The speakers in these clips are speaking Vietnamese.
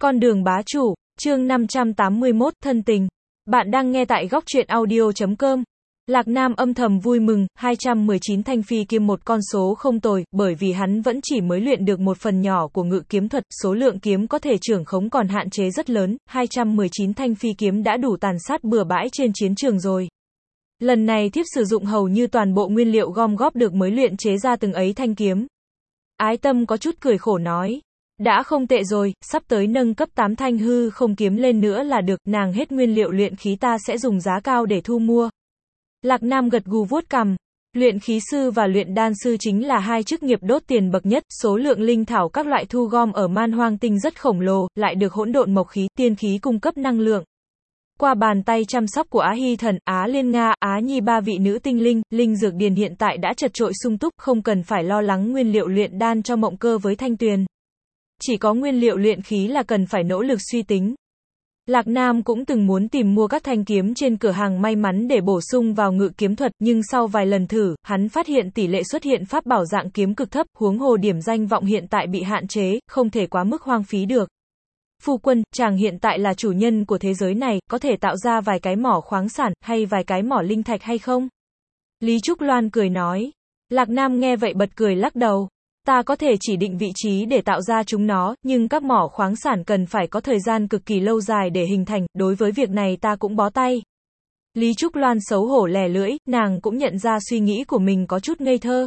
Con đường bá chủ, chương 581, thân tình. Bạn đang nghe tại góc truyện audio.com. Lạc Nam âm thầm vui mừng, 219 thanh phi kiếm một con số không tồi, bởi vì hắn vẫn chỉ mới luyện được một phần nhỏ của ngự kiếm thuật, số lượng kiếm có thể trưởng khống còn hạn chế rất lớn, 219 thanh phi kiếm đã đủ tàn sát bừa bãi trên chiến trường rồi. Lần này thiếp sử dụng hầu như toàn bộ nguyên liệu gom góp được mới luyện chế ra từng ấy thanh kiếm. Ái Tâm có chút cười khổ nói. Đã không tệ rồi, sắp tới nâng cấp 8 thanh hư không kiếm lên nữa là được, nàng hết nguyên liệu luyện khí ta sẽ dùng giá cao để thu mua. Lạc Nam gật gù vuốt cằm. Luyện khí sư và luyện đan sư chính là hai chức nghiệp đốt tiền bậc nhất, số lượng linh thảo các loại thu gom ở Man Hoang Tinh rất khổng lồ, lại được hỗn độn mộc khí, tiên khí cung cấp năng lượng. Qua bàn tay chăm sóc của Á Hy Thần, Á Liên Nga, Á Nhi ba vị nữ tinh linh, linh dược điền hiện tại đã chật trội sung túc, không cần phải lo lắng nguyên liệu luyện đan cho Mộng Cơ với Thanh Tuyền. Chỉ có nguyên liệu luyện khí là cần phải nỗ lực suy tính. Lạc Nam cũng từng muốn tìm mua các thanh kiếm trên cửa hàng may mắn để bổ sung vào ngự kiếm thuật, nhưng sau vài lần thử, hắn phát hiện tỷ lệ xuất hiện pháp bảo dạng kiếm cực thấp, huống hồ điểm danh vọng hiện tại bị hạn chế, không thể quá mức hoang phí được. Phu quân, chàng hiện tại là chủ nhân của thế giới này, có thể tạo ra vài cái mỏ khoáng sản, hay vài cái mỏ linh thạch hay không? Lý Trúc Loan cười nói. Lạc Nam nghe vậy bật cười lắc đầu. Ta có thể chỉ định vị trí để tạo ra chúng nó, nhưng các mỏ khoáng sản cần phải có thời gian cực kỳ lâu dài để hình thành, đối với việc này ta cũng bó tay. Lý Trúc Loan xấu hổ lè lưỡi, nàng cũng nhận ra suy nghĩ của mình có chút ngây thơ.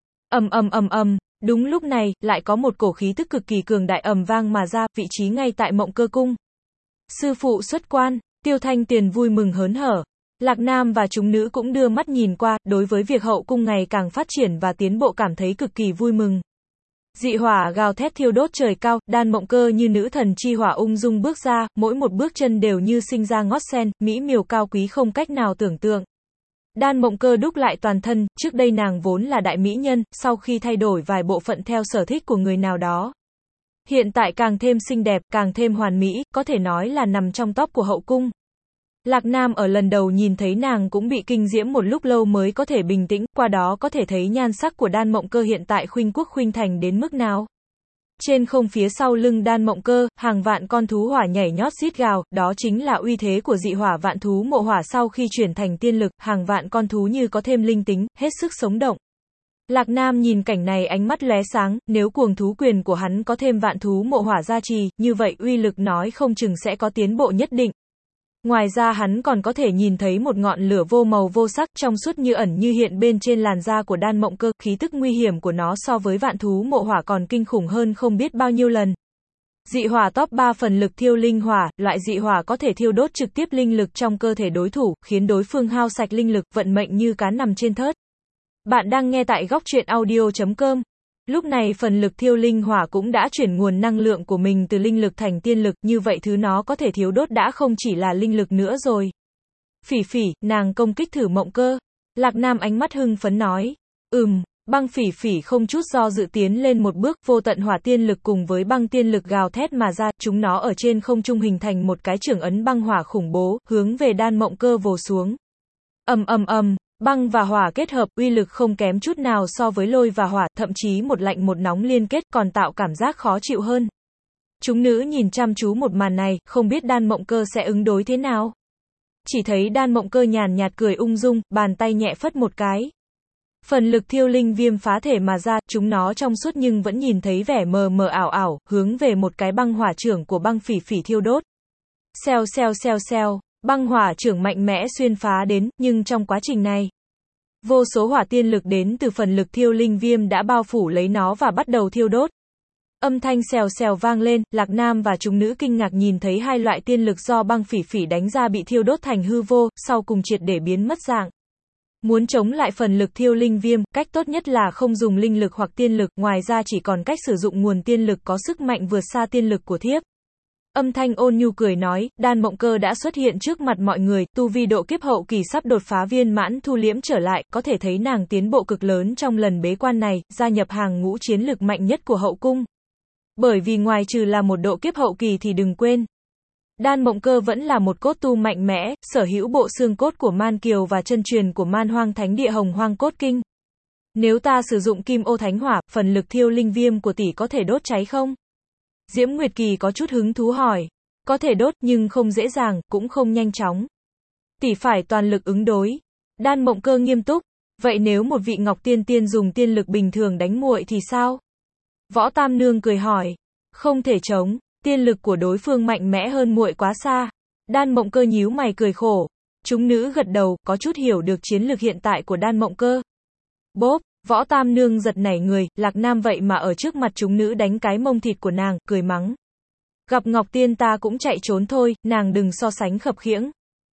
Đúng lúc này, lại có một cổ khí tức cực kỳ cường đại ầm vang mà ra, vị trí ngay tại Mộng Cơ cung. Sư phụ xuất quan, Tiêu Thanh Tuyền vui mừng hớn hở. Lạc Nam và chúng nữ cũng đưa mắt nhìn qua, đối với việc hậu cung ngày càng phát triển và tiến bộ cảm thấy cực kỳ vui mừng. Dị hỏa gào thét thiêu đốt trời cao, đan Mộng Cơ như nữ thần chi hỏa ung dung bước ra, mỗi một bước chân đều như sinh ra ngót sen, mỹ miều cao quý không cách nào tưởng tượng. Đan Mộng Cơ đúc lại toàn thân, trước đây nàng vốn là đại mỹ nhân, sau khi thay đổi vài bộ phận theo sở thích của người nào đó. Hiện tại càng thêm xinh đẹp, càng thêm hoàn mỹ, có thể nói là nằm trong top của hậu cung. Lạc Nam ở lần đầu nhìn thấy nàng cũng bị kinh diễm một lúc lâu mới có thể bình tĩnh, qua đó có thể thấy nhan sắc của đan Mộng Cơ hiện tại khuynh quốc khuynh thành đến mức nào. Trên không phía sau lưng đan Mộng Cơ, hàng vạn con thú hỏa nhảy nhót rít gào, đó chính là uy thế của dị hỏa vạn thú mộ hỏa sau khi chuyển thành tiên lực, hàng vạn con thú như có thêm linh tính, hết sức sống động. Lạc Nam nhìn cảnh này ánh mắt lóe sáng, nếu cuồng thú quyền của hắn có thêm vạn thú mộ hỏa gia trì, như vậy uy lực nói không chừng sẽ có tiến bộ nhất định. Ngoài ra hắn còn có thể nhìn thấy một ngọn lửa vô màu vô sắc, trong suốt như ẩn như hiện bên trên làn da của đan Mộng Cơ, khí tức nguy hiểm của nó so với vạn thú mộ hỏa còn kinh khủng hơn không biết bao nhiêu lần. Dị hỏa top 3 phần lực thiêu linh hỏa, loại dị hỏa có thể thiêu đốt trực tiếp linh lực trong cơ thể đối thủ, khiến đối phương hao sạch linh lực, vận mệnh như cá nằm trên thớt. Bạn đang nghe tại góc truyện audio.com. Lúc này phần lực thiêu linh hỏa cũng đã chuyển nguồn năng lượng của mình từ linh lực thành tiên lực, như vậy thứ nó có thể thiêu đốt đã không chỉ là linh lực nữa rồi. Phỉ Phỉ, nàng công kích thử Mộng Cơ. Lạc Nam ánh mắt hưng phấn nói. Băng Phỉ Phỉ không chút do dự tiến lên một bước, vô tận hỏa tiên lực cùng với băng tiên lực gào thét mà ra, chúng nó ở trên không trung hình thành một cái chưởng ấn băng hỏa khủng bố, hướng về đan Mộng Cơ vồ xuống. Băng và hỏa kết hợp, uy lực không kém chút nào so với lôi và hỏa, thậm chí một lạnh một nóng liên kết còn tạo cảm giác khó chịu hơn. Chúng nữ nhìn chăm chú một màn này, không biết đan Mộng Cơ sẽ ứng đối thế nào. Chỉ thấy đan Mộng Cơ nhàn nhạt cười ung dung, bàn tay nhẹ phất một cái. Phần lực thiêu linh viêm phá thể mà ra, chúng nó trong suốt nhưng vẫn nhìn thấy vẻ mờ mờ ảo ảo, hướng về một cái băng hỏa chưởng của băng Phỉ Phỉ thiêu đốt. Xèo. Băng hỏa chưởng mạnh mẽ xuyên phá đến, nhưng trong quá trình này, vô số hỏa tiên lực đến từ phần lực thiêu linh viêm đã bao phủ lấy nó và bắt đầu thiêu đốt. Âm thanh xèo vang lên, Lạc Nam và chúng nữ kinh ngạc nhìn thấy hai loại tiên lực do băng Phỉ Phỉ đánh ra bị thiêu đốt thành hư vô, sau cùng triệt để biến mất dạng. Muốn chống lại phần lực thiêu linh viêm, cách tốt nhất là không dùng linh lực hoặc tiên lực, ngoài ra chỉ còn cách sử dụng nguồn tiên lực có sức mạnh vượt xa tiên lực của thiếp. Âm thanh ôn nhu cười nói, đan Mộng Cơ đã xuất hiện trước mặt mọi người, tu vi độ kiếp hậu kỳ sắp đột phá viên mãn thu liễm trở lại, có thể thấy nàng tiến bộ cực lớn trong lần bế quan này, gia nhập hàng ngũ chiến lực mạnh nhất của hậu cung. Bởi vì ngoài trừ là một độ kiếp hậu kỳ thì đừng quên, đan Mộng Cơ vẫn là một cốt tu mạnh mẽ, sở hữu bộ xương cốt của Man Kiều và chân truyền của Man Hoang Thánh Địa Hồng Hoang Cốt Kinh. Nếu ta sử dụng kim ô thánh hỏa, phần lực thiêu linh viêm của tỷ có thể đốt cháy không? Diễm Nguyệt Kỳ có chút hứng thú hỏi. Có thể đốt, nhưng không dễ dàng, cũng không nhanh chóng. Tỷ phải toàn lực ứng đối. Đan Mộng Cơ nghiêm túc. Vậy nếu một vị Ngọc Tiên Tiên dùng tiên lực bình thường đánh muội thì sao? Võ Tam Nương cười hỏi. Không thể chống, tiên lực của đối phương mạnh mẽ hơn muội quá xa. Đan Mộng Cơ nhíu mày cười khổ. Chúng nữ gật đầu, có chút hiểu được chiến lược hiện tại của Đan Mộng Cơ. Bốp, Võ Tam Nương giật nảy người, Lạc Nam vậy mà ở trước mặt chúng nữ đánh cái mông thịt của nàng, cười mắng. Gặp Ngọc Tiên ta cũng chạy trốn thôi, nàng đừng so sánh khập khiễng.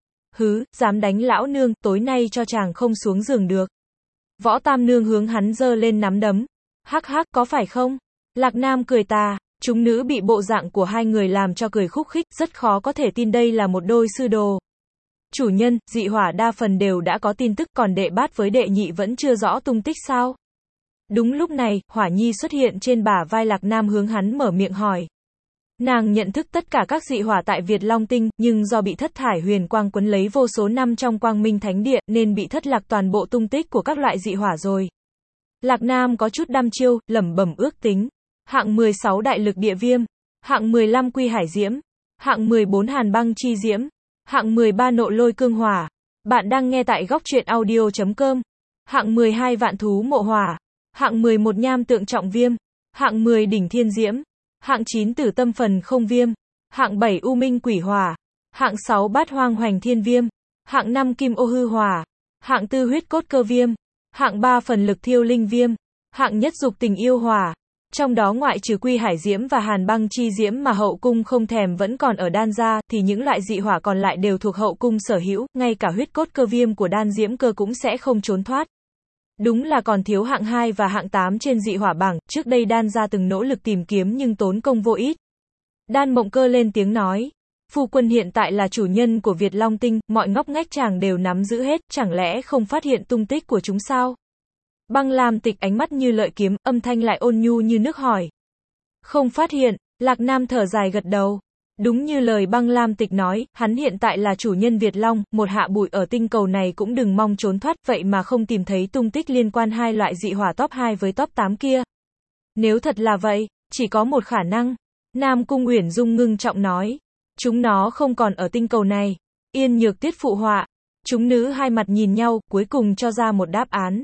Hứ, dám đánh lão nương, tối nay cho chàng không xuống giường được. Võ Tam Nương hướng hắn giơ lên nắm đấm. Hắc hắc, có phải không? Lạc Nam cười tà, chúng nữ bị bộ dạng của hai người làm cho cười khúc khích, rất khó có thể tin đây là một đôi sư đồ. Chủ nhân, dị hỏa đa phần đều đã có tin tức, còn đệ bát với đệ nhị vẫn chưa rõ tung tích sao? Đúng lúc này, Hỏa Nhi xuất hiện trên bả vai Lạc Nam hướng hắn mở miệng hỏi. Nàng nhận thức tất cả các dị hỏa tại Việt Long Tinh, nhưng do bị thất thải huyền quang quấn lấy vô số năm trong Quang Minh Thánh Địa, nên bị thất lạc toàn bộ tung tích của các loại dị hỏa rồi. Lạc Nam có chút đăm chiêu, lẩm bẩm ước tính. Hạng 16 đại lực địa viêm, hạng 15 quy hải diễm, hạng 14 hàn băng chi diễm, hạng 13 nộ lôi cương hỏa. Bạn đang nghe tại góc truyện audio.com. Hạng 12 vạn thú mộ hỏa, hạng 11 nham tượng trọng viêm, hạng 10 đỉnh thiên diễm, hạng 9 tử tâm phần không viêm, hạng 7 u minh quỷ hỏa, hạng 6 bát hoang hoành thiên viêm, hạng 5 kim ô hư hỏa, hạng 4 huyết cốt cơ viêm, hạng 3 phần lực thiêu linh viêm, hạng nhất dục tình yêu hỏa. Trong đó ngoại trừ quy hải diễm và hàn băng chi diễm mà hậu cung không thèm vẫn còn ở đan gia, thì những loại dị hỏa còn lại đều thuộc hậu cung sở hữu, ngay cả huyết cốt cơ viêm của đan diễm cơ cũng sẽ không trốn thoát. Đúng là còn thiếu hạng 2 và hạng 8 trên dị hỏa bảng, trước đây đan gia từng nỗ lực tìm kiếm nhưng tốn công vô ích. Đan Mộng Cơ lên tiếng nói. Phu quân hiện tại là chủ nhân của Việt Long Tinh, mọi ngóc ngách chàng đều nắm giữ hết, chẳng lẽ không phát hiện tung tích của chúng sao? Băng Lam Tịch ánh mắt như lợi kiếm, âm thanh lại ôn nhu như nước hỏi. Không phát hiện, Lạc Nam thở dài gật đầu. Đúng như lời Băng Lam Tịch nói, hắn hiện tại là chủ nhân Việt Long, một hạ bụi ở tinh cầu này cũng đừng mong trốn thoát, vậy mà không tìm thấy tung tích liên quan hai loại dị hỏa top 2 với top 8 kia. Nếu thật là vậy, chỉ có một khả năng. Nam Cung Uyển Dung ngưng trọng nói. Chúng nó không còn ở tinh cầu này. Yên Nhược Tiết phụ họa. Chúng nữ hai mặt nhìn nhau, cuối cùng cho ra một đáp án.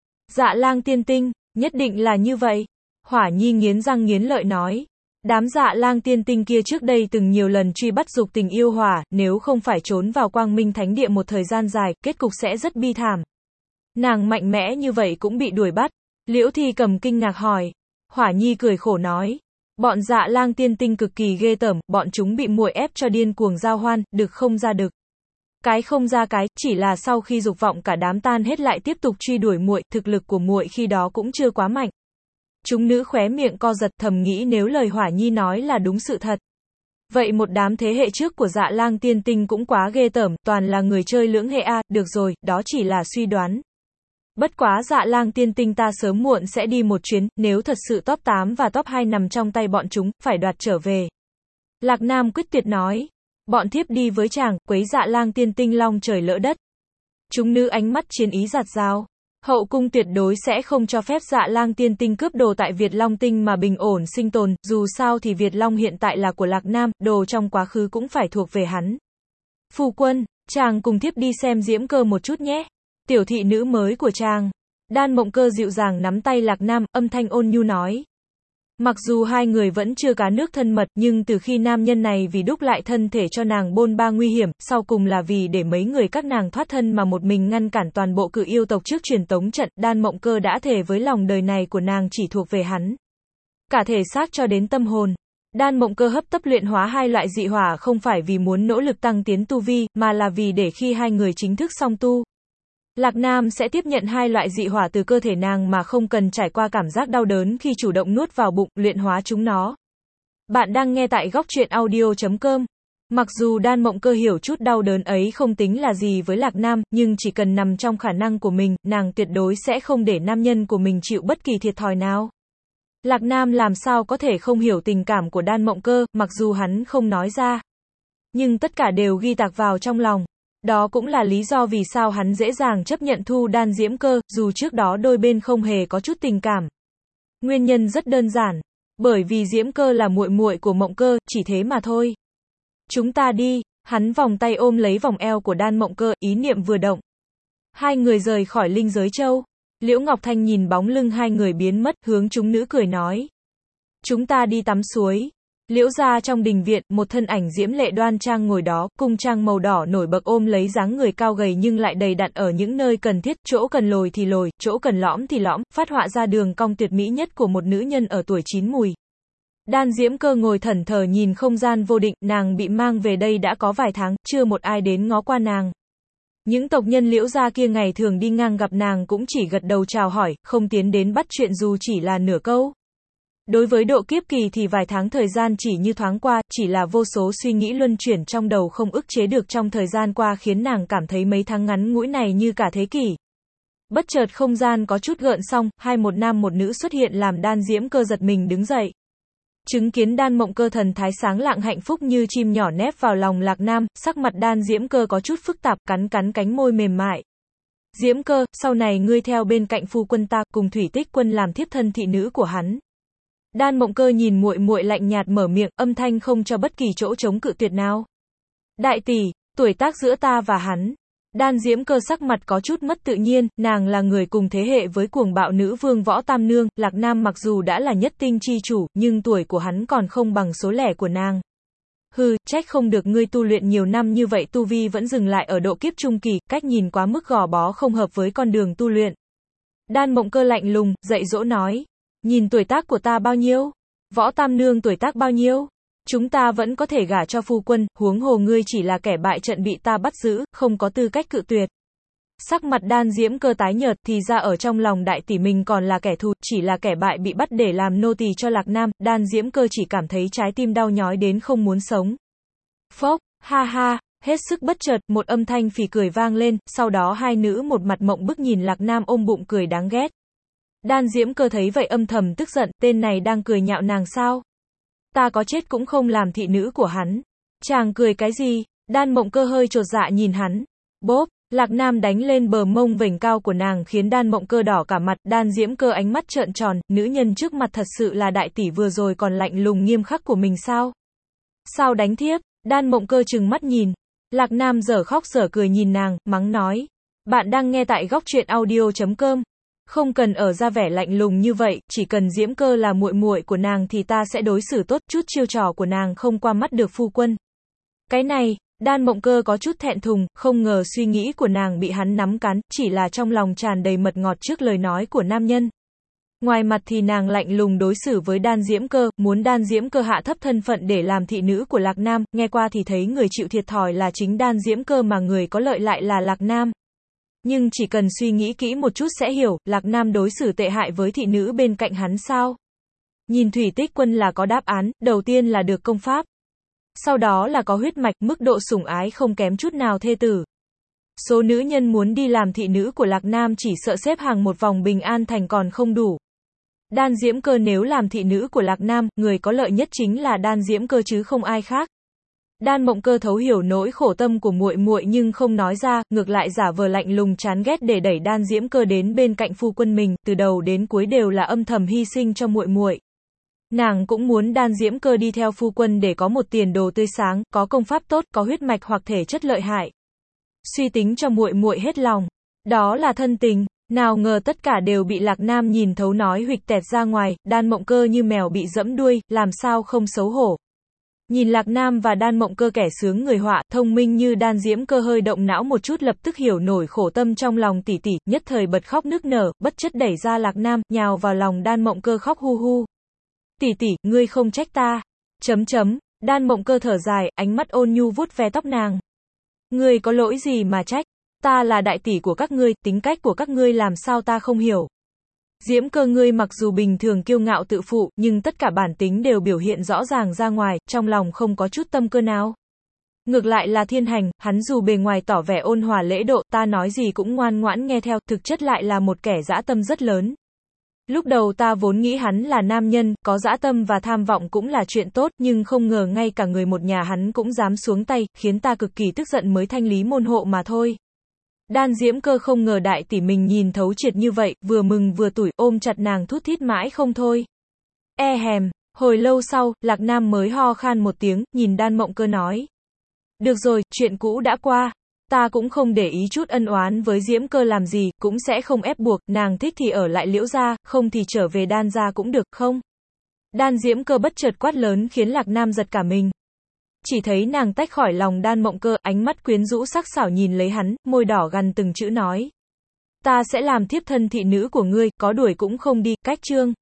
Dạ Lang Tiên Tinh, nhất định là như vậy. Hỏa Nhi nghiến răng nghiến lợi nói. Đám Dạ Lang Tiên Tinh kia trước đây từng nhiều lần truy bắt dục tình yêu hỏa, nếu không phải trốn vào Quang Minh Thánh Địa một thời gian dài, kết cục sẽ rất bi thảm. Nàng mạnh mẽ như vậy cũng bị đuổi bắt. Liễu Thi Cầm kinh ngạc hỏi. Hỏa Nhi cười khổ nói. Bọn Dạ Lang Tiên Tinh cực kỳ ghê tởm, bọn chúng bị muội ép cho điên cuồng giao hoan, đực không ra đực. Cái không ra cái, chỉ là sau khi dục vọng cả đám tan hết lại tiếp tục truy đuổi muội, thực lực của muội khi đó cũng chưa quá mạnh. Chúng nữ khóe miệng co giật, thầm nghĩ nếu lời Hỏa Nhi nói là đúng sự thật. Vậy một đám thế hệ trước của Dạ Lang Tiên Tinh cũng quá ghê tởm, toàn là người chơi lưỡng hệ a, được rồi, đó chỉ là suy đoán. Bất quá Dạ Lang Tiên Tinh ta sớm muộn sẽ đi một chuyến, nếu thật sự top 8 và top 2 nằm trong tay bọn chúng, phải đoạt trở về. Lạc Nam quyết tuyệt nói. Bọn thiếp đi với chàng, quấy Dạ Lang Tiên Tinh long trời lỡ đất. Chúng nữ ánh mắt chiến ý giạt rào. Hậu cung tuyệt đối sẽ không cho phép Dạ Lang Tiên Tinh cướp đồ tại Việt Long Tinh mà bình ổn sinh tồn, dù sao thì Việt Long hiện tại là của Lạc Nam, đồ trong quá khứ cũng phải thuộc về hắn. Phu quân, chàng cùng thiếp đi xem Diễm Cơ một chút nhé. Tiểu thị nữ mới của chàng. Đan Mộng Cơ dịu dàng nắm tay Lạc Nam, âm thanh ôn nhu nói. Mặc dù hai người vẫn chưa cá nước thân mật, nhưng từ khi nam nhân này vì đúc lại thân thể cho nàng bôn ba nguy hiểm, sau cùng là vì để mấy người các nàng thoát thân mà một mình ngăn cản toàn bộ cự yêu tộc trước truyền tống trận, Đan Mộng Cơ đã thề với lòng đời này của nàng chỉ thuộc về hắn. Cả thể xác cho đến tâm hồn. Đan Mộng Cơ hấp tấp luyện hóa hai loại dị hỏa không phải vì muốn nỗ lực tăng tiến tu vi, mà là vì để khi hai người chính thức song tu, Lạc Nam sẽ tiếp nhận hai loại dị hỏa từ cơ thể nàng mà không cần trải qua cảm giác đau đớn khi chủ động nuốt vào bụng, luyện hóa chúng nó. Bạn đang nghe tại góc truyện audio.com. Mặc dù Đan Mộng Cơ hiểu chút đau đớn ấy không tính là gì với Lạc Nam, nhưng chỉ cần nằm trong khả năng của mình, nàng tuyệt đối sẽ không để nam nhân của mình chịu bất kỳ thiệt thòi nào. Lạc Nam làm sao có thể không hiểu tình cảm của Đan Mộng Cơ, mặc dù hắn không nói ra. Nhưng tất cả đều ghi tạc vào trong lòng. Đó cũng là lý do vì sao hắn dễ dàng chấp nhận thu Đan Diễm Cơ, dù trước đó đôi bên không hề có chút tình cảm. Nguyên nhân rất đơn giản. Bởi vì Diễm Cơ là muội muội của Mộng Cơ, chỉ thế mà thôi. Chúng ta đi, hắn vòng tay ôm lấy vòng eo của Đan Mộng Cơ, ý niệm vừa động. Hai người rời khỏi Linh Giới Châu. Liễu Ngọc Thanh nhìn bóng lưng hai người biến mất, hướng chúng nữ cười nói. Chúng ta đi tắm suối. Liễu gia trong đình viện, một thân ảnh diễm lệ đoan trang ngồi đó, cung trang màu đỏ nổi bật ôm lấy dáng người cao gầy nhưng lại đầy đặn ở những nơi cần thiết, chỗ cần lồi thì lồi, chỗ cần lõm thì lõm, phát họa ra đường cong tuyệt mỹ nhất của một nữ nhân ở tuổi chín mùi. Đan Diễm Cơ ngồi thẫn thờ nhìn không gian vô định, nàng bị mang về đây đã có vài tháng, chưa một ai đến ngó qua nàng. Những tộc nhân Liễu gia kia ngày thường đi ngang gặp nàng cũng chỉ gật đầu chào hỏi, không tiến đến bắt chuyện dù chỉ là nửa câu. Đối với Độ Kiếp Kỳ thì vài tháng thời gian chỉ như thoáng qua, chỉ là vô số suy nghĩ luân chuyển trong đầu không ức chế được trong thời gian qua khiến nàng cảm thấy mấy tháng ngắn ngủi này như cả thế kỷ. Bất chợt không gian có chút gợn sóng, một nam một nữ xuất hiện làm Đan Diễm Cơ giật mình đứng dậy. Chứng kiến Đan Mộng Cơ thần thái sáng lạng hạnh phúc như chim nhỏ nép vào lòng Lạc Nam, sắc mặt Đan Diễm Cơ có chút phức tạp, cắn cánh môi mềm mại. Diễm Cơ, sau này ngươi theo bên cạnh phu quân ta, cùng Thủy Tích Quân làm thiếp thân thị nữ của hắn. Đan Mộng Cơ nhìn muội muội lạnh nhạt mở miệng, âm thanh không cho bất kỳ chỗ chống cự tuyệt nào. Đại tỷ, tuổi tác giữa ta và hắn. Đan Diễm Cơ sắc mặt có chút mất tự nhiên, nàng là người cùng thế hệ với cuồng bạo nữ vương Võ Tam Nương, Lạc Nam mặc dù đã là nhất tinh chi chủ, nhưng tuổi của hắn còn không bằng số lẻ của nàng. Hừ, trách không được ngươi tu luyện nhiều năm như vậy tu vi vẫn dừng lại ở độ kiếp trung kỳ, cách nhìn quá mức gò bó không hợp với con đường tu luyện. Đan Mộng Cơ lạnh lùng, dạy dỗ nói. Nhìn tuổi tác của ta bao nhiêu? Võ Tam Nương tuổi tác bao nhiêu? Chúng ta vẫn có thể gả cho phu quân, huống hồ ngươi chỉ là kẻ bại trận bị ta bắt giữ, không có tư cách cự tuyệt. Sắc mặt Đan Diễm Cơ tái nhợt, thì ra ở trong lòng đại tỷ mình còn là kẻ thù, chỉ là kẻ bại bị bắt để làm nô tỳ cho Lạc Nam, Đan Diễm Cơ chỉ cảm thấy trái tim đau nhói đến không muốn sống. Phốc, ha ha, hết sức bất chợt, một âm thanh phì cười vang lên, sau đó hai nữ một mặt mộng bức nhìn Lạc Nam ôm bụng cười đáng ghét. Đan Diễm Cơ thấy vậy âm thầm tức giận, tên này đang cười nhạo nàng sao? Ta có chết cũng không làm thị nữ của hắn. Chàng cười cái gì? Đan Mộng Cơ hơi chột dạ nhìn hắn. Bốp, Lạc Nam đánh lên bờ mông vểnh cao của nàng khiến Đan Mộng Cơ đỏ cả mặt, Đan Diễm Cơ ánh mắt trợn tròn, nữ nhân trước mặt thật sự là đại tỷ vừa rồi còn lạnh lùng nghiêm khắc của mình sao? Sao đánh thiếp? Đan Mộng Cơ trừng mắt nhìn. Lạc Nam dở khóc dở cười nhìn nàng, mắng nói. Bạn đang nghe tại Góc Truyện Audio.com. Không cần ở ra vẻ lạnh lùng như vậy, chỉ cần Diễm Cơ là muội muội của nàng thì ta sẽ đối xử tốt, chút chiêu trò của nàng không qua mắt được phu quân. Cái này, Đan Mộng Cơ có chút thẹn thùng, không ngờ suy nghĩ của nàng bị hắn nắm cắn, chỉ là trong lòng tràn đầy mật ngọt trước lời nói của nam nhân. Ngoài mặt thì nàng lạnh lùng đối xử với Đan Diễm Cơ, muốn Đan Diễm Cơ hạ thấp thân phận để làm thị nữ của Lạc Nam, nghe qua thì thấy người chịu thiệt thòi là chính Đan Diễm Cơ mà người có lợi lại là Lạc Nam. Nhưng chỉ cần suy nghĩ kỹ một chút sẽ hiểu, Lạc Nam đối xử tệ hại với thị nữ bên cạnh hắn sao? Nhìn Thủy Tích Quân là có đáp án, đầu tiên là được công pháp. Sau đó là có huyết mạch, mức độ sủng ái không kém chút nào thê tử. Số nữ nhân muốn đi làm thị nữ của Lạc Nam chỉ sợ xếp hàng một vòng Bình An Thành còn không đủ. Đan Diễm Cơ nếu làm thị nữ của Lạc Nam, người có lợi nhất chính là Đan Diễm Cơ chứ không ai khác. Đan Mộng Cơ thấu hiểu nỗi khổ tâm của muội muội nhưng không nói ra, ngược lại giả vờ lạnh lùng chán ghét để đẩy Đan Diễm Cơ đến bên cạnh phu quân mình, từ đầu đến cuối đều là âm thầm hy sinh cho muội muội. Nàng cũng muốn Đan Diễm Cơ đi theo phu quân để có một tiền đồ tươi sáng, có công pháp tốt, có huyết mạch hoặc thể chất lợi hại. Suy tính cho muội muội hết lòng. Đó là thân tình. Nào ngờ tất cả đều bị Lạc Nam nhìn thấu nói huỵch tẹt ra ngoài, Đan Mộng Cơ như mèo bị dẫm đuôi, làm sao không xấu hổ. Nhìn Lạc Nam và Đan Mộng Cơ kẻ sướng người họa, thông minh như Đan Diễm Cơ hơi động não một chút lập tức hiểu nổi khổ tâm trong lòng tỷ tỷ, nhất thời bật khóc nức nở, bất chất đẩy ra Lạc Nam, nhào vào lòng Đan Mộng Cơ khóc hu hu. Tỷ tỷ, ngươi không trách ta. Đan Mộng Cơ thở dài, ánh mắt ôn nhu vuốt ve tóc nàng. Ngươi có lỗi gì mà trách? Ta là đại tỷ của các ngươi, tính cách của các ngươi làm sao ta không hiểu. Diễm Cơ ngươi mặc dù bình thường kiêu ngạo tự phụ, nhưng tất cả bản tính đều biểu hiện rõ ràng ra ngoài, trong lòng không có chút tâm cơ nào. Ngược lại là Thiên Hành, hắn dù bề ngoài tỏ vẻ ôn hòa lễ độ, ta nói gì cũng ngoan ngoãn nghe theo, thực chất lại là một kẻ dã tâm rất lớn. Lúc đầu ta vốn nghĩ hắn là nam nhân, có dã tâm và tham vọng cũng là chuyện tốt, nhưng không ngờ ngay cả người một nhà hắn cũng dám xuống tay, khiến ta cực kỳ tức giận mới thanh lý môn hộ mà thôi. Đan Diễm Cơ không ngờ đại tỷ mình nhìn thấu triệt như vậy, vừa mừng vừa tủi, ôm chặt nàng thút thít mãi không thôi. E hèm, Hồi lâu sau, Lạc Nam mới ho khan một tiếng, nhìn Đan Mộng Cơ nói. Được rồi, chuyện cũ đã qua. Ta cũng không để ý chút ân oán với Diễm Cơ làm gì, cũng sẽ không ép buộc, nàng thích thì ở lại Liễu gia, không thì trở về Đan gia cũng được, không? Đan Diễm Cơ bất chợt quát lớn khiến Lạc Nam giật cả mình. Chỉ thấy nàng tách khỏi lòng Đan Mộng Cơ, ánh mắt quyến rũ sắc sảo nhìn lấy hắn, môi đỏ gằn từng chữ nói. Ta sẽ làm thiếp thân thị nữ của ngươi, có đuổi cũng không đi, cách chương.